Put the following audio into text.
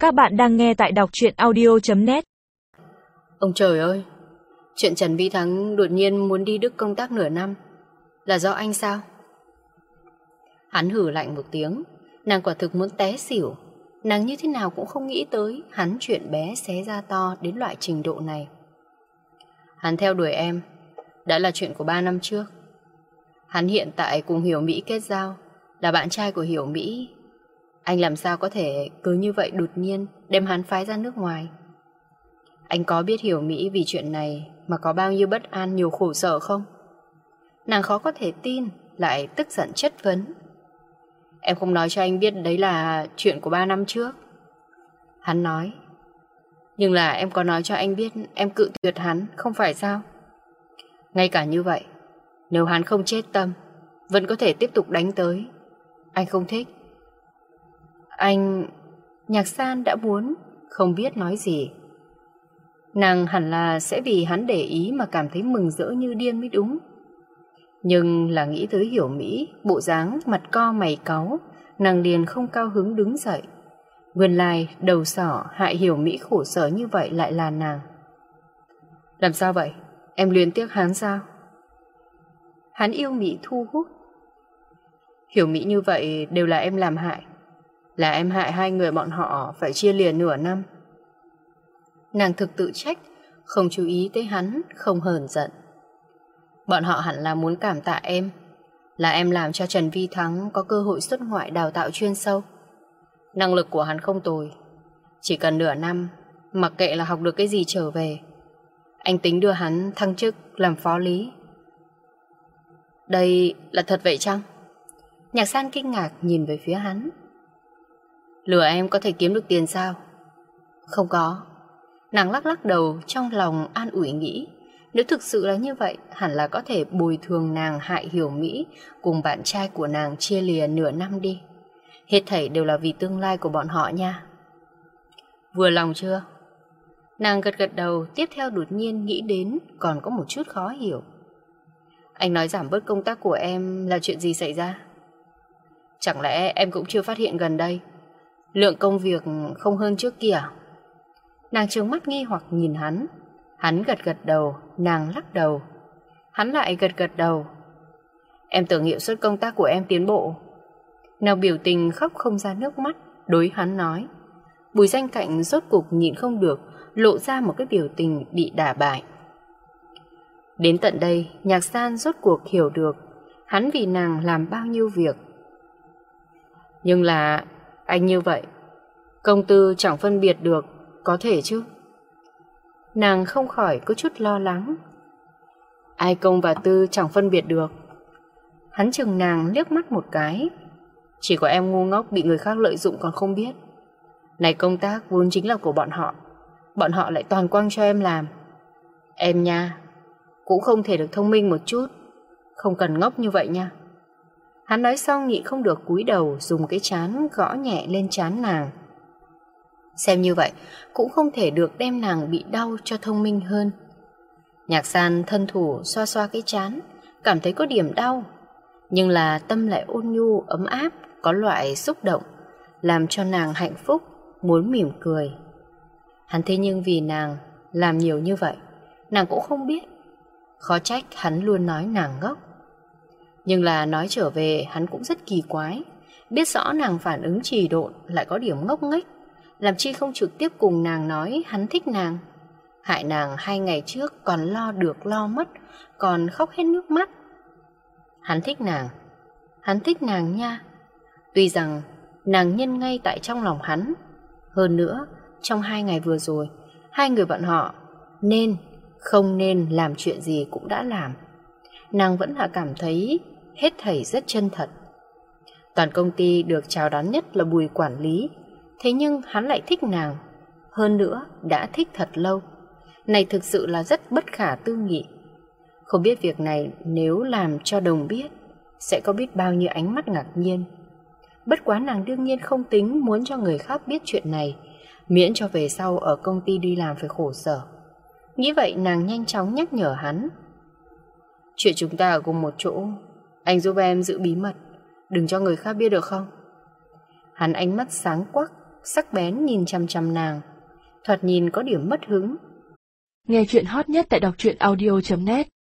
Các bạn đang nghe tại đọc truyện audio.net. Ông trời ơi, chuyện Trần Vĩ Thắng đột nhiên muốn đi Đức công tác nửa năm là do anh sao? Hắn hử lạnh một tiếng. Nàng quả thực muốn té xỉu. Nàng như thế nào cũng không nghĩ tới hắn chuyện bé xé ra to đến loại trình độ này. Hắn theo đuổi em đã là chuyện của 3 năm trước. Hắn hiện tại cùng Hiểu Mỹ kết giao, là bạn trai của Hiểu Mỹ. Anh làm sao có thể cứ như vậy đột nhiên đem hắn phái ra nước ngoài? Anh có biết Hiểu Mỹ vì chuyện này mà có bao nhiêu bất an, nhiều khổ sở không? Nàng khó có thể tin, lại tức giận chất vấn. Em không nói cho anh biết đấy là chuyện của 3 năm trước. Hắn nói. Nhưng là em có nói cho anh biết em cự tuyệt hắn, không phải sao? Ngay cả như vậy, nếu hắn không chết tâm, vẫn có thể tiếp tục đánh tới. Anh không thích. Anh... Nhạc San đã muốn, không biết nói gì. Nàng hẳn là sẽ vì hắn để ý mà cảm thấy mừng rỡ như điên mới đúng. Nhưng là nghĩ tới Hiểu Mỹ, bộ dáng mặt co mày cáu, nàng liền không cao hứng đứng dậy. Nguyên lai đầu sỏ hại Hiểu Mỹ khổ sở như vậy lại là nàng. Làm sao vậy? Em luyến tiếc hắn sao? Hắn yêu Mỹ thu hút. Hiểu Mỹ như vậy đều là em làm hại. Là em hại hai người bọn họ phải chia lìa nửa năm. Nàng thực tự trách, không chú ý tới hắn, không hờn giận. Bọn họ hẳn là muốn cảm tạ em. Là em làm cho Trần Vi Thắng có cơ hội xuất ngoại đào tạo chuyên sâu. Năng lực của hắn không tồi. Chỉ cần nửa năm, mặc kệ là học được cái gì trở về, anh tính đưa hắn thăng chức làm phó lý. Đây là thật vậy chăng? Nhạc San kinh ngạc nhìn về phía hắn. Lừa em có thể kiếm được tiền sao? Không có. Nàng lắc lắc đầu, trong lòng an ủi nghĩ, nếu thực sự là như vậy, hẳn là có thể bồi thường nàng hại Hiểu Mỹ cùng bạn trai của nàng chia lìa nửa năm đi. Hết thảy đều là vì tương lai của bọn họ nha. Vừa lòng chưa? Nàng gật gật đầu, tiếp theo đột nhiên nghĩ đến còn có một chút khó hiểu. Anh nói giảm bớt công tác của em là chuyện gì xảy ra? Chẳng lẽ em cũng chưa phát hiện gần đây lượng công việc không hơn trước kia? Nàng trừng mắt nghi hoặc nhìn hắn. Hắn gật gật đầu, nàng lắc đầu. Hắn lại gật gật đầu. Em tưởng hiệu suất công tác của em tiến bộ. Nàng biểu tình khóc không ra nước mắt, đối hắn nói. Bùi Danh Cạnh rốt cục nhịn không được, lộ ra một cái biểu tình bị đả bại. Đến tận đây, Nhạc San rốt cuộc hiểu được hắn vì nàng làm bao nhiêu việc. Nhưng là anh như vậy, công tư chẳng phân biệt được, có thể chứ? Nàng không khỏi có chút lo lắng. Ai công và tư chẳng phân biệt được? Hắn chừng nàng liếc mắt một cái. Chỉ có em ngu ngốc bị người khác lợi dụng còn không biết. Này, công tác vốn chính là của bọn họ. Bọn họ lại toàn quăng cho em làm. Em nha, cũng không thể được thông minh một chút. Không cần ngốc như vậy nha. Hắn nói xong nhịn không được cúi đầu, dùng cái trán gõ nhẹ lên trán nàng. Xem như vậy cũng không thể được đem nàng bị đau cho thông minh hơn. Nhạc San thân thủ xoa xoa cái trán, cảm thấy có điểm đau, nhưng là tâm lại ôn nhu ấm áp, có loại xúc động, làm cho nàng hạnh phúc, muốn mỉm cười. Hắn thế nhưng vì nàng làm nhiều như vậy, nàng cũng không biết. Khó trách hắn luôn nói nàng ngốc. Nhưng là nói trở về, hắn cũng rất kỳ quái. Biết rõ nàng phản ứng trì độn, lại có điểm ngốc nghếch, làm chi không trực tiếp cùng nàng nói hắn thích nàng. Hại nàng 2 ngày trước còn lo được lo mất, còn khóc hết nước mắt. Hắn thích nàng nha. Tuy rằng nàng nhân ngay tại trong lòng hắn. Hơn nữa, trong 2 ngày vừa rồi, hai người bọn họ nên, không nên làm chuyện gì cũng đã làm. Nàng vẫn là cảm thấy hết thảy rất chân thật. Toàn công ty được chào đón nhất là Bùi quản lý. Thế nhưng hắn lại thích nàng. Hơn nữa đã thích thật lâu. Này thực sự là rất bất khả tư nghị. Không biết việc này nếu làm cho đồng biết sẽ có biết bao nhiêu ánh mắt ngạc nhiên. Bất quá nàng đương nhiên không tính muốn cho người khác biết chuyện này, miễn cho về sau ở công ty đi làm phải khổ sở. Nghĩ vậy nàng nhanh chóng nhắc nhở hắn. Chuyện chúng ta ở cùng một chỗ, anh giúp em giữ bí mật, đừng cho người khác biết được không? Hắn ánh mắt sáng quắc, sắc bén nhìn chằm chằm nàng, thoạt nhìn có điểm mất hứng. Nghe chuyện hot nhất tại đọc truyện audio.net